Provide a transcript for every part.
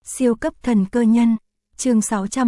Siêu cấp thần cơ nhân, chương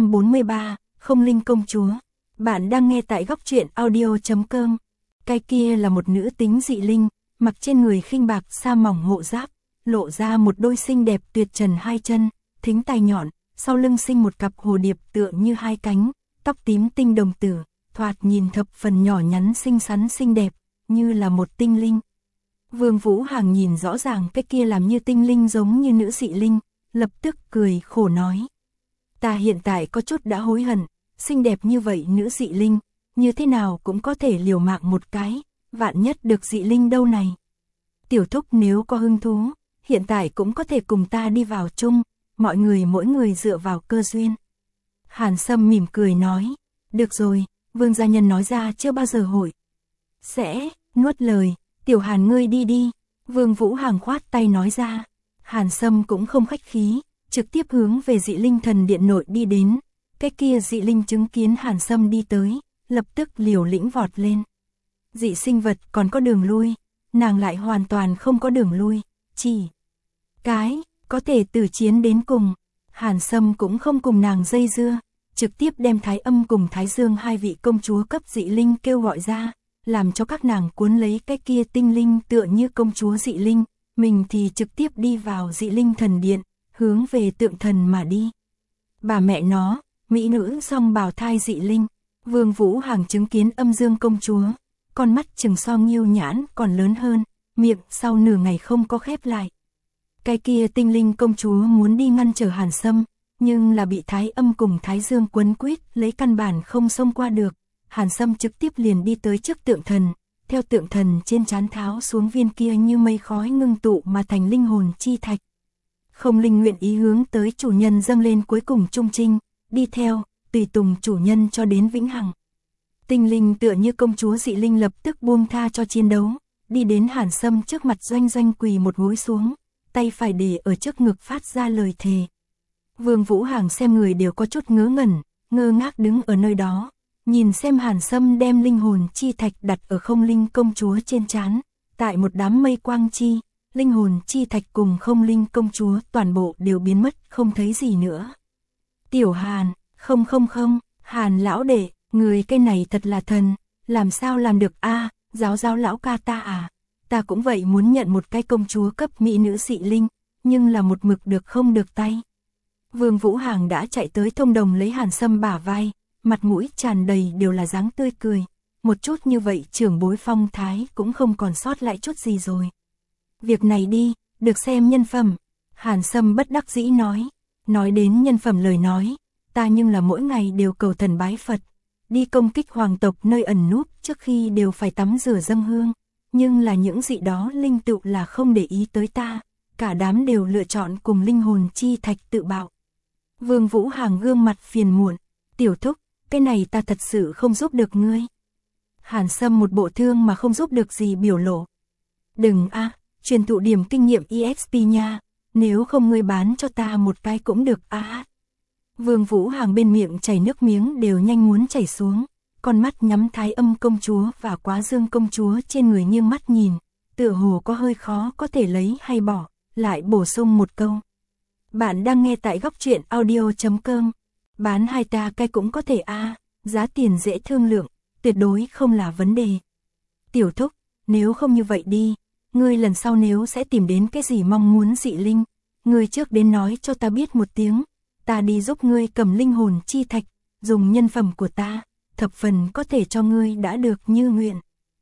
643, Không Linh công chúa. Bạn đang nghe tại góc truyện audio.com. Cái kia là một nữ tính dị linh, mặc trên người khinh bạc sa mỏng hộ giáp, lộ ra một đôi xinh đẹp tuyệt trần hai chân, thính tai nhọn, sau lưng sinh một cặp hồ điệp tựa như hai cánh, tóc tím tinh đồng tử, thoạt nhìn thập phần nhỏ nhắn xinh xắn xinh đẹp, như là một tinh linh. Vương Vũ Hằng nhìn rõ ràng cái kia làm như tinh linh giống như nữ dị linh, lập tức cười khổ nói. Ta hiện tại có chút đã hối hận, xinh đẹp như vậy nữ dị linh, như thế nào cũng có thể liều mạng một cái, vạn nhất được dị linh đâu này. Tiểu thúc nếu có hứng thú, hiện tại cũng có thể cùng ta đi vào chung, mọi người mỗi người dựa vào cơ duyên. Hàn Sâm mỉm cười nói, được rồi, Vương gia nhân nói ra chưa bao giờ hội. Sẽ, nuốt lời, tiểu Hàn ngươi đi đi, Vương Vũ Hằng khoát tay nói ra. Hàn Sâm cũng không khách khí, trực tiếp hướng về dị linh thần điện nội đi đến. Cái kia dị linh chứng kiến Hàn Sâm đi tới, lập tức liều lĩnh vọt lên. Dị sinh vật còn có đường lui, nàng lại hoàn toàn không có đường lui, chỉ cái có thể tử chiến đến cùng. Hàn Sâm cũng không cùng nàng dây dưa, trực tiếp đem Thái Âm cùng Thái Dương hai vị công chúa cấp dị linh kêu gọi ra, làm cho các nàng cuốn lấy cái kia tinh linh tựa như công chúa dị linh, mình thì trực tiếp đi vào dị linh thần điện, hướng về tượng thần mà đi. Bà mẹ nó, mỹ nữ song bào thai dị linh, Vương Vũ Hằng chứng kiến Âm Dương công chúa, con mắt chừng so Nghiêu nhãn còn lớn hơn, miệng sau nửa ngày không có khép lại. Cái kia tinh linh công chúa muốn đi ngăn trở Hàn Sâm, nhưng là bị Thái Âm cùng Thái Dương quấn quýt, lấy căn bản không xông qua được. Hàn Sâm trực tiếp liền đi tới trước tượng thần, theo tượng thần trên trán tháo xuống viên kia như mây khói ngưng tụ mà thành linh hồn chi thạch. Không Linh nguyện ý hướng tới chủ nhân dâng lên cuối cùng trung trinh, đi theo, tùy tùng chủ nhân cho đến vĩnh hằng. Tinh linh tựa như công chúa dị linh lập tức buông tha cho chiến đấu, đi đến Hàn Sâm trước mặt doanh doanh quỳ một gối xuống, tay phải để ở trước ngực phát ra lời thề. Vương Vũ Hằng xem người đều có chút ngớ ngẩn, ngơ ngác đứng ở nơi đó, nhìn xem Hàn Sâm đem linh hồn chi thạch đặt ở Không Linh công chúa trên trán, tại một đám mây quang chi, linh hồn chi thạch cùng Không Linh công chúa toàn bộ đều biến mất không thấy gì nữa. Tiểu Hàn, không, Hàn lão đệ, người cái này thật là thần, làm sao làm được a? Giáo lão ca ta à, ta cũng vậy muốn nhận một cái công chúa cấp mỹ nữ dị linh, nhưng là một mực được không được tay. Vương Vũ Hằng đã chạy tới thông đồng lấy Hàn Sâm bả vai, mặt mũi tràn đầy đều là dáng tươi cười, một chút như vậy trưởng bối phong thái cũng không còn sót lại chút gì rồi. Việc này đi, được xem nhân phẩm. Hàn Sâm bất đắc dĩ nói đến nhân phẩm lời nói, ta nhưng là mỗi ngày đều cầu thần bái Phật, đi công kích hoàng tộc nơi ẩn núp trước khi đều phải tắm rửa dâng hương, nhưng là những dị đó linh tựu là không để ý tới ta, cả đám đều lựa chọn cùng linh hồn chi thạch tự bạo. Vương Vũ Hằng gương mặt phiền muộn, tiểu thúc, cái này ta thật sự không giúp được ngươi. Hàn Sâm một bộ thương mà không giúp được gì biểu lộ. Đừng a, truyền thụ điểm kinh nghiệm EXP nha, nếu không ngươi bán cho ta một cái cũng được a. Vương Vũ Hằng bên miệng chảy nước miếng đều nhanh muốn chảy xuống, con mắt nhắm Thái Âm công chúa và Quá Dương công chúa trên người nghiêng mắt nhìn, tựa hồ có hơi khó có thể lấy hay bỏ, lại bổ sung một câu. Bạn đang nghe tại góc truyện audio.com. Bán hai ta cái cũng có thể a, giá tiền dễ thương lượng, tuyệt đối không là vấn đề. Tiểu thúc, nếu không như vậy đi, ngươi lần sau nếu sẽ tìm đến cái gì mong muốn dị linh, ngươi trước đến nói cho ta biết một tiếng, ta đi giúp ngươi cầm linh hồn chi thạch, dùng nhân phẩm của ta, thập phần có thể cho ngươi đã được như nguyện.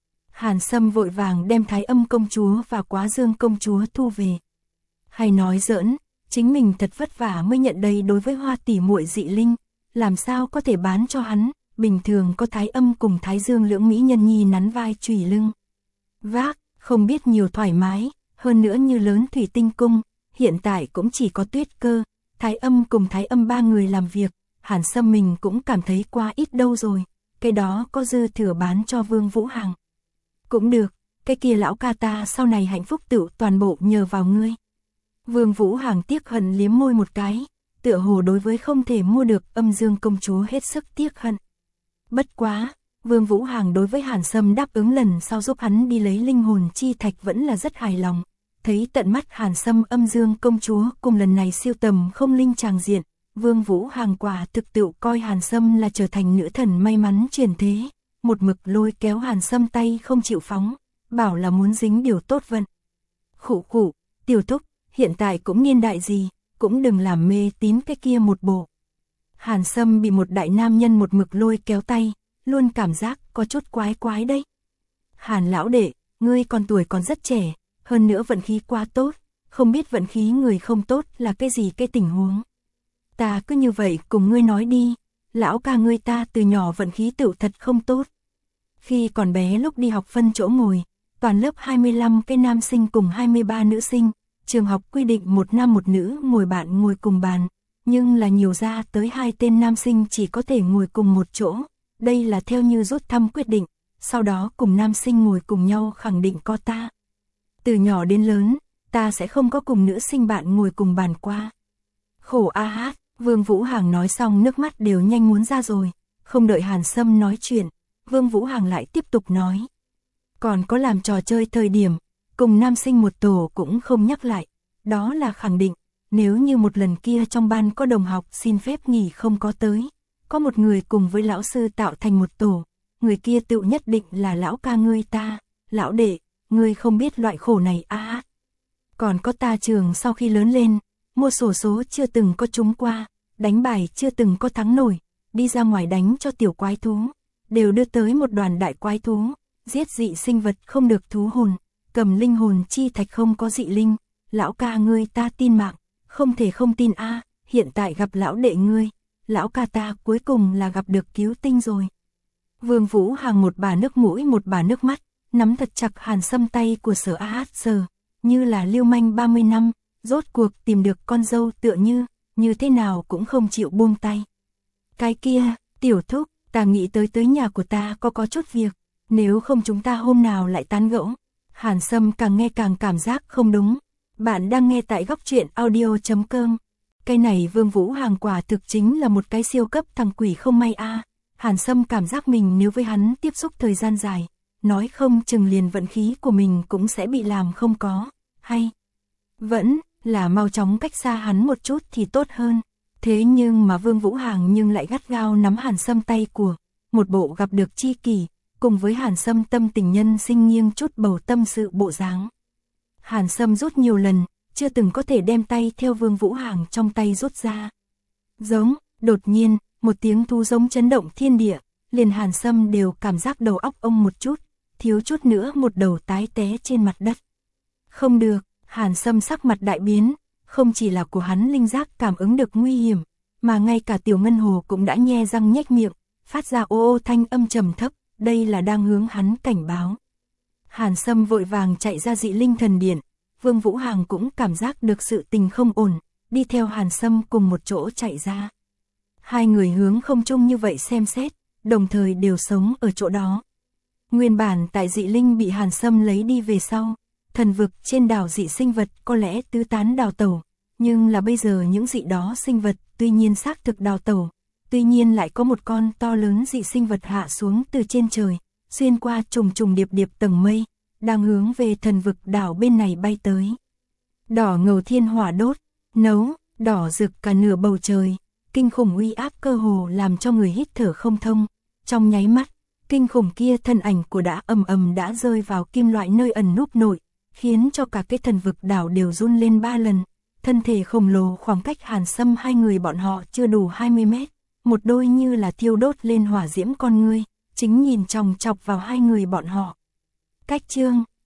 Hàn Sâm vội vàng đem Thái Âm công chúa và Quá Dương công chúa thu về. Hay nói giỡn, chính mình thật vất vả mới nhận đây đối với Hoa tỷ muội dị linh, làm sao có thể bán cho hắn, bình thường có Thái Âm cùng Thái Dương lưỡng mỹ nhân nhi nắn vai chùy lưng. Vác, không biết nhiều thoải mái, hơn nữa như lớn thủy tinh cung, hiện tại cũng chỉ có Tuyết Cơ, Thái Âm cùng Thái Âm ba người làm việc, Hàn Sâm mình cũng cảm thấy quá ít đâu rồi, cái đó có dư thừa bán cho Vương Vũ Hằng. Cũng được, cái kia lão ca ta sau này hạnh phúc tựu toàn bộ nhờ vào ngươi. Vương Vũ Hằng tiếc hận liếm môi một cái, tựa hồ đối với không thể mua được Âm Dương công chúa hết sức tiếc hận. Bất quá, Vương Vũ Hằng đối với Hàn Sâm đáp ứng lần sau giúp hắn đi lấy linh hồn chi thạch vẫn là rất hài lòng, Thấy tận mắt Hàn Sâm âm dương công chúa cùng lần này siêu tầm không linh tràng diện, Vương Vũ Hằng quả thực tự coi Hàn Sâm là trở thành nữ thần may mắn chuyển thế, một mực lôi kéo Hàn Sâm tay không chịu phóng, bảo là muốn dính điều tốt vận. Khụ khụ, tiểu thúc, hiện tại cũng niên đại gì, cũng đừng làm mê tín cái kia một bộ. Hàn Sâm bị một đại nam nhân một mực lôi kéo tay, luôn cảm giác có chút quái quái đấy. Hàn lão đệ, ngươi còn tuổi còn rất trẻ, hơn nữa vận khí quá tốt, không biết vận khí người không tốt là cái gì cái tình huống. Ta cứ như vậy cùng ngươi nói đi, lão ca ngươi ta từ nhỏ vận khí tựu thật không tốt. Khi còn bé lúc đi học phân chỗ ngồi, toàn lớp 25 cái nam sinh cùng 23 nữ sinh, trường học quy định một nam một nữ ngồi bạn ngồi cùng bàn, nhưng là nhiều ra tới 2 tên nam sinh chỉ có thể ngồi cùng một chỗ, đây là theo như rút thăm quyết định, sau đó cùng nam sinh ngồi cùng nhau khẳng định có ta. Từ nhỏ đến lớn, ta sẽ không có cùng nữ sinh bạn ngồi cùng bàn qua. Khổ a hát, Vương Vũ Hằng nói xong nước mắt đều nhanh muốn ra rồi, không đợi Hàn Sâm nói chuyện, Vương Vũ Hằng lại tiếp tục nói. Còn có làm trò chơi thời điểm, cùng nam sinh một tổ cũng không nhắc lại, đó là khẳng định, nếu như một lần kia trong ban có đồng học xin phép nghỉ không có tới, có một người cùng với lão sư tạo thành một tổ, người kia tự nhất định là lão ca ngươi ta, lão đệ, ngươi không biết loại khổ này a. Còn có ta trường sau khi lớn lên, mua xổ số chưa từng có trúng qua, đánh bài chưa từng có thắng nổi, đi ra ngoài đánh cho tiểu quái thú, đều đưa tới một đoàn đại quái thú, giết dị sinh vật không được thú hồn, cầm linh hồn chi thạch không có dị linh, lão ca ngươi ta tin mạng, không thể không tin a, hiện tại gặp lão đệ ngươi, lão ca ta cuối cùng là gặp được cứu tinh rồi. Vương Vũ Hằng một bà nước mũi một bà nước mắt, nắm thật chặt Hàn Sâm tay của Sở A Hát Sở, như là lưu manh 30 năm, rốt cuộc tìm được con dâu tựa như thế nào cũng không chịu buông tay. Cái kia, tiểu thúc, ta nghĩ tới nhà của ta có chút việc, nếu không chúng ta hôm nào lại tán gẫu. Hàn Sâm càng nghe càng cảm giác không đúng. Bạn đang nghe tại góc truyện audio.com. Cái này Vương Vũ Hằng quả thực chính là một cái siêu cấp thằng quỷ không may a. Hàn Sâm cảm giác mình nếu với hắn tiếp xúc thời gian dài, nói không chừng liền vận khí của mình cũng sẽ bị làm không có, hay vẫn là mau chóng cách xa hắn một chút thì tốt hơn. Thế nhưng mà Vương Vũ Hằng nhưng lại gắt gao nắm Hàn Sâm tay của, một bộ gặp được chi kỷ, cùng với Hàn Sâm tâm tình nhân sinh nghiêng chút bầu tâm sự bộ dáng. Hàn Sâm rút nhiều lần, chưa từng có thể đem tay theo Vương Vũ Hằng trong tay rút ra. Giống, đột nhiên, một tiếng thú giống chấn động thiên địa, liền Hàn Sâm đều cảm giác đầu óc ông một chút, thiếu chút nữa một đầu tái té trên mặt đất. Không được, Hàn Sâm sắc mặt đại biến, không chỉ là của hắn linh giác cảm ứng được nguy hiểm, mà ngay cả Tiểu Ngân Hồ cũng đã nhe răng nhếch miệng, phát ra ô ô thanh âm trầm thấp, đây là đang hướng hắn cảnh báo. Hàn Sâm vội vàng chạy ra dị linh thần điện, Vương Vũ Hằng cũng cảm giác được sự tình không ổn, đi theo Hàn Sâm cùng một chỗ chạy ra. Hai người hướng không trung như vậy xem xét, đồng thời đều sống ở chỗ đó. Nguyên bản tại dị linh bị Hàn Sâm lấy đi về sau, thần vực trên đảo dị sinh vật có lẽ tứ tán đào tẩu, nhưng là bây giờ những dị đó sinh vật tuy nhiên xác thực đào tẩu, tuy nhiên lại có một con to lớn dị sinh vật hạ xuống từ trên trời, xuyên qua trùng trùng điệp điệp tầng mây, đang hướng về thần vực đảo bên này bay tới. Đỏ ngầu thiên hỏa đốt, nấu, đỏ rực cả nửa bầu trời, kinh khủng uy áp cơ hồ làm cho người hít thở không thông. Trong nháy mắt, kinh khủng kia thân ảnh của đã ầm đã rơi vào kim loại nơi ẩn núp nội, khiến cho cả cái thần vực đảo đều run lên 3 lần. Thân thể khổng lồ khoảng cách Hàn Sâm hai người bọn họ chưa đủ 20 mét, một đôi như là thiêu đốt lên hỏa diễm con ngươi, chính nhìn chòng chọc vào hai người bọn họ. Cách chương